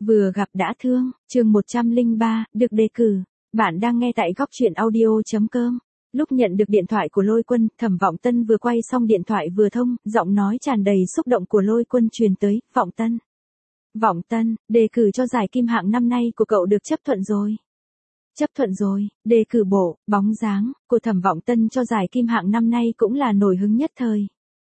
Vừa gặp đã thương, chương 103, được đề cử. Bạn đang nghe tại góc truyện audio.com. Lúc nhận được điện thoại của Lôi Quân, Thẩm Vọng Tân vừa quay xong điện thoại vừa thông, giọng nói tràn đầy xúc động của Lôi Quân truyền tới. Vọng Tân. Vọng Tân, đề cử cho giải Kim Hạng năm nay của cậu được chấp thuận rồi. Chấp thuận rồi, đề cử bộ, bóng dáng, của Thẩm Vọng Tân cho giải Kim Hạng năm nay cũng là nổi hứng nhất thời.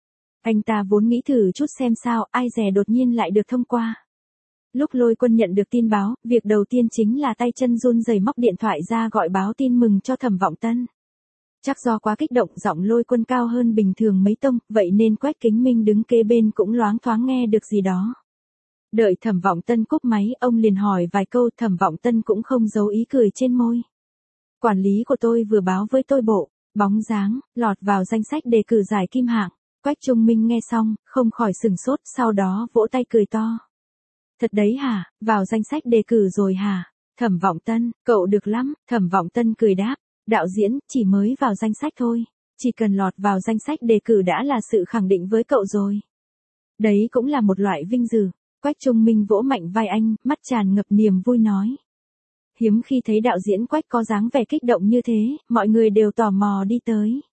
Anh ta vốn nghĩ thử chút xem sao, ai dè đột nhiên lại được thông qua. Lúc Lôi Quân nhận được tin báo, việc đầu tiên chính là tay chân run rẩy móc điện thoại ra gọi báo tin mừng cho Thẩm Vọng Tân. Chắc do quá kích động, giọng Lôi Quân cao hơn bình thường mấy tông, vậy nên Quách Kính Minh đứng kế bên cũng loáng thoáng nghe được gì đó. Đợi Thẩm Vọng Tân cúp máy, ông liền hỏi vài câu, Thẩm Vọng Tân cũng không giấu ý cười trên môi. Quản lý của tôi vừa báo với tôi bộ, bóng dáng, lọt vào danh sách đề cử giải Kim Hạng. Quách Trung Minh nghe xong, không khỏi sửng sốt, sau đó vỗ tay cười to. Thật đấy hả, vào danh sách đề cử rồi hả? Thẩm Vọng Tân, cậu được lắm, Thẩm Vọng Tân cười đáp. Đạo diễn, chỉ mới vào danh sách thôi. Chỉ cần lọt vào danh sách đề cử đã là sự khẳng định với cậu rồi. Đấy cũng là một loại vinh dự. Quách Trung Minh vỗ mạnh vai anh, mắt tràn ngập niềm vui nói. Hiếm khi thấy đạo diễn Quách có dáng vẻ kích động như thế, mọi người đều tò mò đi tới.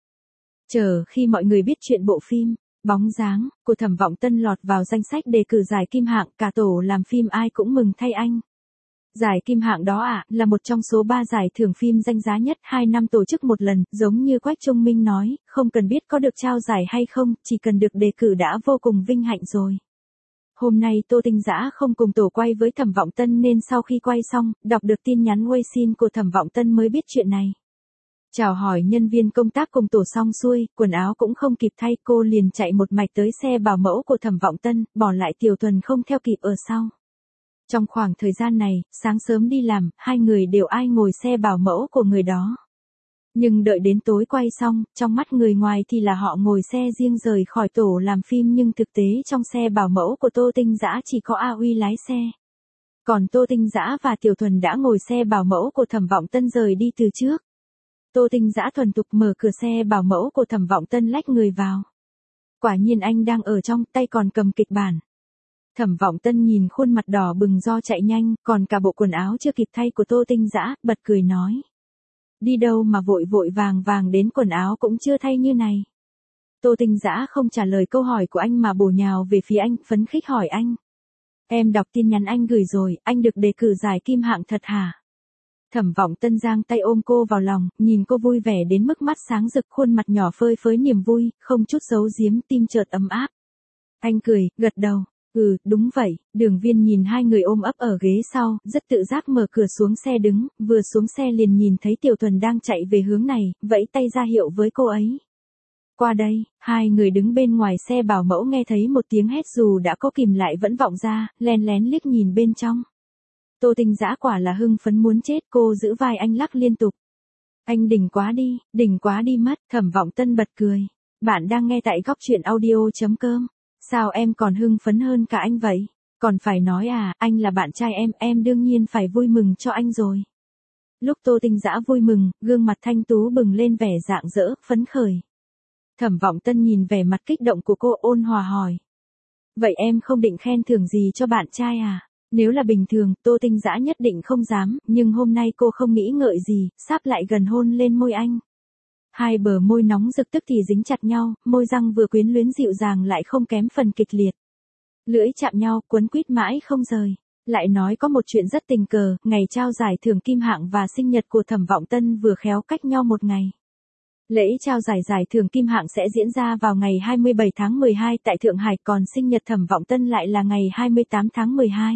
Chờ khi mọi người biết chuyện bộ phim Bóng dáng của Thẩm Vọng Tân lọt vào danh sách đề cử giải Kim Hạng, cả tổ làm phim ai cũng mừng thay anh. Giải Kim Hạng đó là một trong số 3 giải thưởng phim danh giá nhất, 2 năm tổ chức một lần, giống như Quách Trung Minh nói, không cần biết có được trao giải hay không, chỉ cần được đề cử đã vô cùng vinh hạnh rồi. Hôm nay Tô Tinh Dã không cùng tổ quay với Thẩm Vọng Tân nên sau khi quay xong, đọc được tin nhắn WeChat của Thẩm Vọng Tân mới biết chuyện này. Chào hỏi nhân viên công tác cùng tổ xong xuôi, quần áo cũng không kịp thay, cô liền chạy một mạch tới xe bảo mẫu của Thẩm Vọng Tân, bỏ lại Tiểu Tuần không theo kịp ở sau. Trong khoảng thời gian này, sáng sớm đi làm, hai người đều ai ngồi xe bảo mẫu của người đó. Nhưng đợi đến tối quay xong, trong mắt người ngoài thì là họ ngồi xe riêng rời khỏi tổ làm phim, nhưng thực tế trong xe bảo mẫu của Tô Tinh Dã chỉ có A Uy lái xe. Còn Tô Tinh Dã và Tiểu Thuần đã ngồi xe bảo mẫu của Thẩm Vọng Tân rời đi từ trước. Tô Tinh Dã thuần thục mở cửa xe bảo mẫu của Thẩm Vọng Tân lách người vào. Quả nhiên anh đang ở trong, tay còn cầm kịch bản. Thẩm Vọng Tân nhìn khuôn mặt đỏ bừng do chạy nhanh, còn cả bộ quần áo chưa kịp thay của Tô Tinh Dã, bật cười nói. Đi đâu mà vội vội vàng vàng đến quần áo cũng chưa thay như này. Tô Tinh Dã không trả lời câu hỏi của anh mà bổ nhào về phía anh, phấn khích hỏi anh. Em đọc tin nhắn anh gửi rồi, anh được đề cử giải Kim Hạng thật hả? Thẩm Vọng Tân giang tay ôm cô vào lòng, nhìn cô vui vẻ đến mức mắt sáng rực, khuôn mặt nhỏ phơi phới niềm vui, không chút giấu giếm, tim chợt ấm áp. Anh cười, gật đầu. Đúng vậy. Đường Viên nhìn hai người ôm ấp ở ghế sau, rất tự giác mở cửa xuống xe đứng, vừa xuống xe liền nhìn thấy Tiểu Thuần đang chạy về hướng này, vẫy tay ra hiệu với cô ấy. Qua đây, hai người đứng bên ngoài xe bảo mẫu nghe thấy một tiếng hét dù đã có kìm lại vẫn vọng ra, lén lén liếc nhìn bên trong. Tô Tinh Dã quả là hưng phấn muốn chết, cô giữ vai anh lắc liên tục. Anh đỉnh quá đi mất, Thẩm Vọng Tân bật cười. Bạn đang nghe tại góc truyện audio.com. Sao em còn hưng phấn hơn cả anh vậy? Còn phải nói anh là bạn trai em đương nhiên phải vui mừng cho anh rồi. Lúc Tô Tinh Dã vui mừng, gương mặt thanh tú bừng lên vẻ rạng rỡ, phấn khởi. Thẩm Vọng Tân nhìn vẻ mặt kích động của cô ôn hòa hỏi. Vậy em không định khen thưởng gì cho bạn trai à? Nếu là bình thường, Tô Tinh Dã nhất định không dám, nhưng hôm nay cô không nghĩ ngợi gì, sáp lại gần hôn lên môi anh. Hai bờ môi nóng rực tức thì dính chặt nhau, môi răng vừa quyến luyến dịu dàng lại không kém phần kịch liệt. Lưỡi chạm nhau, quấn quýt mãi không rời. Lại nói có một chuyện rất tình cờ, ngày trao giải thưởng Kim Hạng và sinh nhật của Thẩm Vọng Tân vừa khéo cách nhau một ngày. Lễ trao giải giải thưởng Kim Hạng sẽ diễn ra vào ngày 27 tháng 12 tại Thượng Hải, còn sinh nhật Thẩm Vọng Tân lại là ngày 28 tháng 12.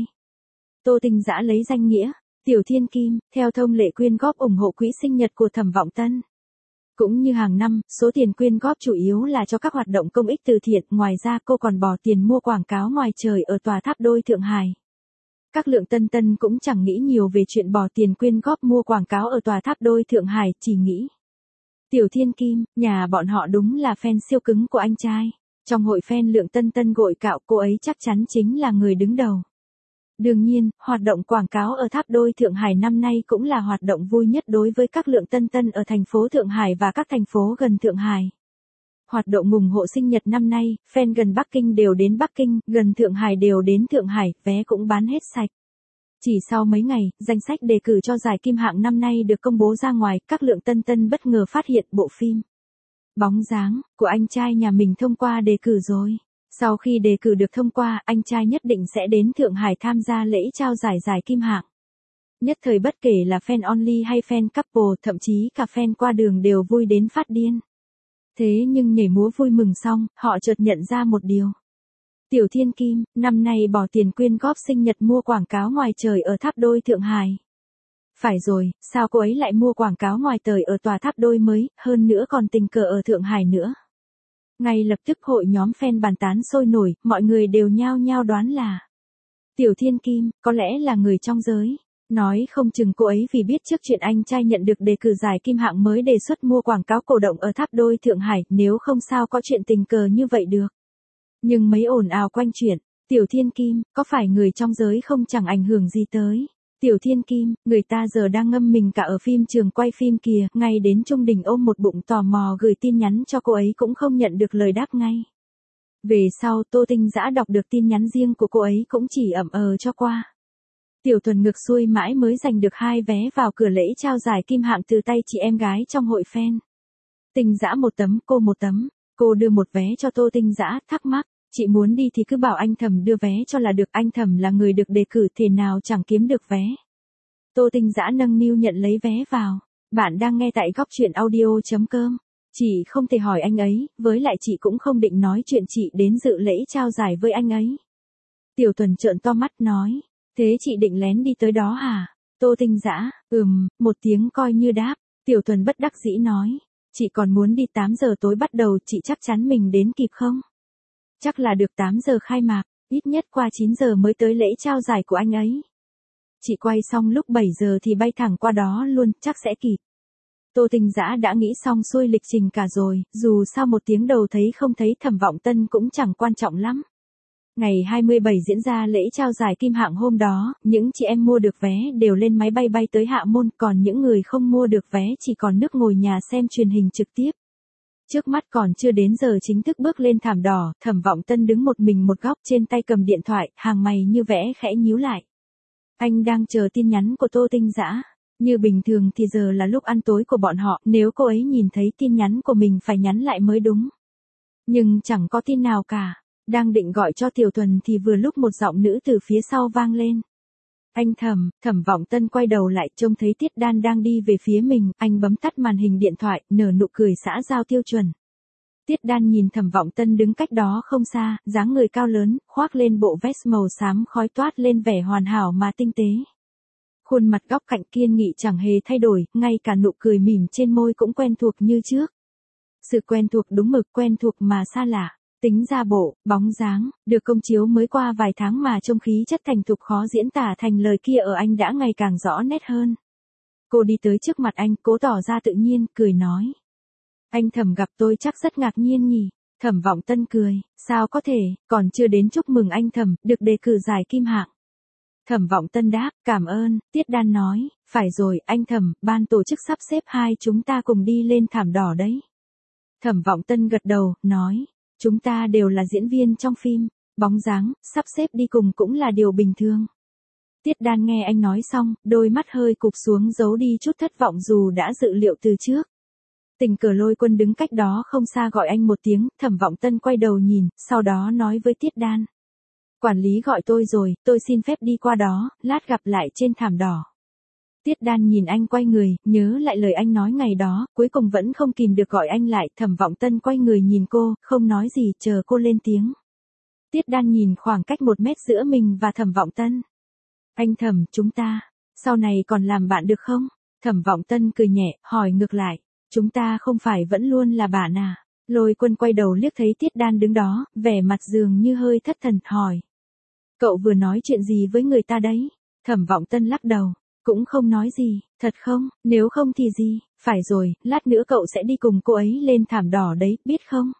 Tô Tinh Dã lấy danh nghĩa Tiểu Thiên Kim, theo thông lệ quyên góp ủng hộ quỹ sinh nhật của Thẩm Vọng Tân. Cũng như hàng năm, số tiền quyên góp chủ yếu là cho các hoạt động công ích từ thiện, ngoài ra cô còn bỏ tiền mua quảng cáo ngoài trời ở tòa tháp đôi Thượng Hải. Các Lượng Tân Tân cũng chẳng nghĩ nhiều về chuyện bỏ tiền quyên góp mua quảng cáo ở tòa tháp đôi Thượng Hải, chỉ nghĩ. Tiểu Thiên Kim, nhà bọn họ đúng là fan siêu cứng của anh trai. Trong hội fan Lượng Tân Tân gội cạo, cô ấy chắc chắn chính là người đứng đầu. Đương nhiên, hoạt động quảng cáo ở tháp đôi Thượng Hải năm nay cũng là hoạt động vui nhất đối với các Lượng Tân Tân ở thành phố Thượng Hải và các thành phố gần Thượng Hải. Hoạt động mùng hộ sinh nhật năm nay, fan gần Bắc Kinh đều đến Bắc Kinh, gần Thượng Hải đều đến Thượng Hải, vé cũng bán hết sạch. Chỉ sau mấy ngày, danh sách đề cử cho giải kim hạng năm nay được công bố ra ngoài, các lượng tân tân bất ngờ phát hiện bộ phim Bóng dáng của anh trai nhà mình thông qua đề cử rồi. Sau khi đề cử được thông qua, anh trai nhất định sẽ đến Thượng Hải tham gia lễ trao giải kim hạng. Nhất thời bất kể là fan only hay fan couple, thậm chí cả fan qua đường đều vui đến phát điên. Thế nhưng nhảy múa vui mừng xong, họ chợt nhận ra một điều. Tiểu Thiên Kim, năm nay bỏ tiền quyên góp sinh nhật mua quảng cáo ngoài trời ở Tháp Đôi Thượng Hải. Phải rồi, sao cô ấy lại mua quảng cáo ngoài trời ở tòa Tháp Đôi mới, hơn nữa còn tình cờ ở Thượng Hải nữa. Ngay lập tức hội nhóm fan bàn tán sôi nổi, mọi người đều nhao nhao đoán là Tiểu Thiên Kim, có lẽ là người trong giới. Nói không chừng cô ấy vì biết trước chuyện anh trai nhận được đề cử giải kim hạng mới đề xuất mua quảng cáo cổ động ở Tháp Đôi Thượng Hải, nếu không sao có chuyện tình cờ như vậy được. Nhưng mấy ồn ào quanh chuyện Tiểu Thiên Kim, có phải người trong giới không chẳng ảnh hưởng gì tới Tiểu Thiên Kim, người ta giờ đang ngâm mình cả ở phim trường quay phim kìa, ngay đến Trung Đình ôm một bụng tò mò gửi tin nhắn cho cô ấy cũng không nhận được lời đáp ngay. Về sau Tô Tinh Dã đọc được tin nhắn riêng của cô ấy cũng chỉ ậm cho qua. Tiểu Thuần ngược xuôi mãi mới giành được 2 vé vào cửa lễ trao giải kim hạng từ tay chị em gái trong hội fan. Tinh Dã một tấm, cô một tấm. Cô đưa một vé cho Tô Tinh Dã, thắc mắc, chị muốn đi thì cứ bảo anh Thẩm đưa vé cho là được, anh Thẩm là người được đề cử thế nào chẳng kiếm được vé. Tô Tinh Dã nâng niu nhận lấy vé vào. Bạn đang nghe tại góc truyện audio.com. Chị không thể hỏi anh ấy, với lại chị cũng không định nói chuyện chị đến dự lễ trao giải với anh ấy. Tiểu Thuần trợn to mắt nói, thế chị định lén đi tới đó hả? Tô Tinh Dã, một tiếng coi như đáp. Tiểu Thuần bất đắc dĩ nói, chị còn muốn đi 8 giờ tối bắt đầu, chị chắc chắn mình đến kịp không? Chắc là được 8 giờ khai mạc, ít nhất qua 9 giờ mới tới lễ trao giải của anh ấy. Chị quay xong lúc 7 giờ thì bay thẳng qua đó luôn, chắc sẽ kịp. Tô Tinh Dã đã nghĩ xong xuôi lịch trình cả rồi, dù sao 1 tiếng đầu thấy không thấy Thẩm Vọng Tân cũng chẳng quan trọng lắm. Ngày 27 diễn ra lễ trao giải kim hạng hôm đó, những chị em mua được vé đều lên máy bay bay tới Hạ Môn, còn những người không mua được vé chỉ còn nước ngồi nhà xem truyền hình trực tiếp. Trước mắt còn chưa đến giờ chính thức bước lên thảm đỏ, Thẩm Vọng Tân đứng một mình một góc, trên tay cầm điện thoại, hàng mày như vẽ khẽ nhíu lại. Anh đang chờ tin nhắn của Tô Tinh Dã. Như bình thường thì giờ là lúc ăn tối của bọn họ, nếu cô ấy nhìn thấy tin nhắn của mình phải nhắn lại mới đúng. Nhưng chẳng có tin nào cả. Đang định gọi cho Tiểu Thuần thì vừa lúc một giọng nữ từ phía sau vang lên. Anh Thẩm. Thẩm Vọng Tân quay đầu lại, trông thấy Tiết Đan đang đi về phía mình, anh bấm tắt màn hình điện thoại, nở nụ cười xã giao tiêu chuẩn. Tiết Đan nhìn Thẩm Vọng Tân đứng cách đó không xa, dáng người cao lớn, khoác lên bộ vest màu xám khói toát lên vẻ hoàn hảo mà tinh tế. Khuôn mặt góc cạnh kiên nghị chẳng hề thay đổi, ngay cả nụ cười mỉm trên môi cũng quen thuộc như trước. Sự quen thuộc đúng mực, quen thuộc mà xa lạ. Tính ra bộ, bóng dáng, được công chiếu mới qua vài tháng mà trông khí chất thành thục khó diễn tả thành lời kia ở anh đã ngày càng rõ nét hơn. Cô đi tới trước mặt anh, cố tỏ ra tự nhiên, cười nói. Anh Thẩm gặp tôi chắc rất ngạc nhiên nhỉ? Thẩm Vọng Tân cười, sao có thể, còn chưa đến chúc mừng anh Thẩm, được đề cử giải kim hạng. Thẩm Vọng Tân đáp, cảm ơn. Tiết Đan nói, phải rồi, anh Thẩm, ban tổ chức sắp xếp hai chúng ta cùng đi lên thảm đỏ đấy. Thẩm Vọng Tân gật đầu, nói, chúng ta đều là diễn viên trong phim, bóng dáng, sắp xếp đi cùng cũng là điều bình thường. Tiết Đan nghe anh nói xong, đôi mắt hơi cụp xuống giấu đi chút thất vọng dù đã dự liệu từ trước. Tình cờ Lôi Quân đứng cách đó không xa gọi anh một tiếng, Thẩm Vọng Tân quay đầu nhìn, sau đó nói với Tiết Đan. Quản lý gọi tôi rồi, tôi xin phép đi qua đó, lát gặp lại trên thảm đỏ. Tiết Đan nhìn anh quay người, nhớ lại lời anh nói ngày đó, cuối cùng vẫn không kìm được gọi anh lại, Thẩm Vọng Tân quay người nhìn cô, không nói gì, chờ cô lên tiếng. Tiết Đan nhìn khoảng cách 1 mét giữa mình và Thẩm Vọng Tân. Anh Thẩm, chúng ta, sau này còn làm bạn được không? Thẩm Vọng Tân cười nhẹ, hỏi ngược lại, chúng ta không phải vẫn luôn là bạn à? Lôi Quân quay đầu liếc thấy Tiết Đan đứng đó, vẻ mặt dường như hơi thất thần, hỏi. Cậu vừa nói chuyện gì với người ta đấy? Thẩm Vọng Tân lắc đầu. Cũng không nói gì, thật không, nếu không thì gì, phải rồi, lát nữa cậu sẽ đi cùng cô ấy lên thảm đỏ đấy, biết không?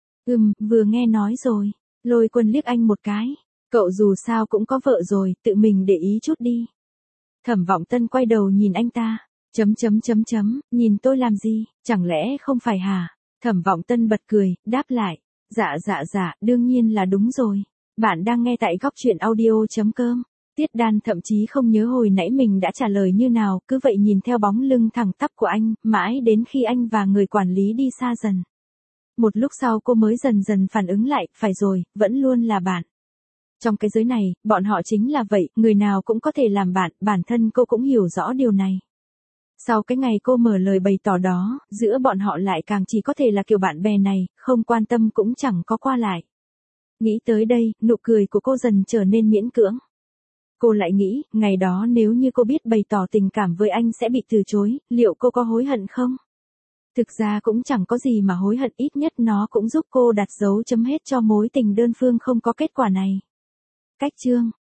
Vừa nghe nói rồi. Lôi Quân liếc anh một cái. Cậu dù sao cũng có vợ rồi, tự mình để ý chút đi. Thẩm Vọng Tân quay đầu nhìn anh ta. Nhìn tôi làm gì, chẳng lẽ không phải hả? Thẩm Vọng Tân bật cười, đáp lại. Dạ, đương nhiên là đúng rồi. Bạn đang nghe tại góc truyện audio.com. Tiết Đan thậm chí không nhớ hồi nãy mình đã trả lời như nào, cứ vậy nhìn theo bóng lưng thẳng tắp của anh, mãi đến khi anh và người quản lý đi xa dần. Một lúc sau cô mới dần dần phản ứng lại, phải rồi, vẫn luôn là bạn. Trong cái giới này, bọn họ chính là vậy, người nào cũng có thể làm bạn, bản thân cô cũng hiểu rõ điều này. Sau cái ngày cô mở lời bày tỏ đó, giữa bọn họ lại càng chỉ có thể là kiểu bạn bè này, không quan tâm cũng chẳng có qua lại. Nghĩ tới đây, nụ cười của cô dần trở nên miễn cưỡng. Cô lại nghĩ, ngày đó nếu như cô biết bày tỏ tình cảm với anh sẽ bị từ chối, liệu cô có hối hận không? Thực ra cũng chẳng có gì mà hối hận, ít nhất nó cũng giúp cô đặt dấu chấm hết cho mối tình đơn phương không có kết quả này. Cách chương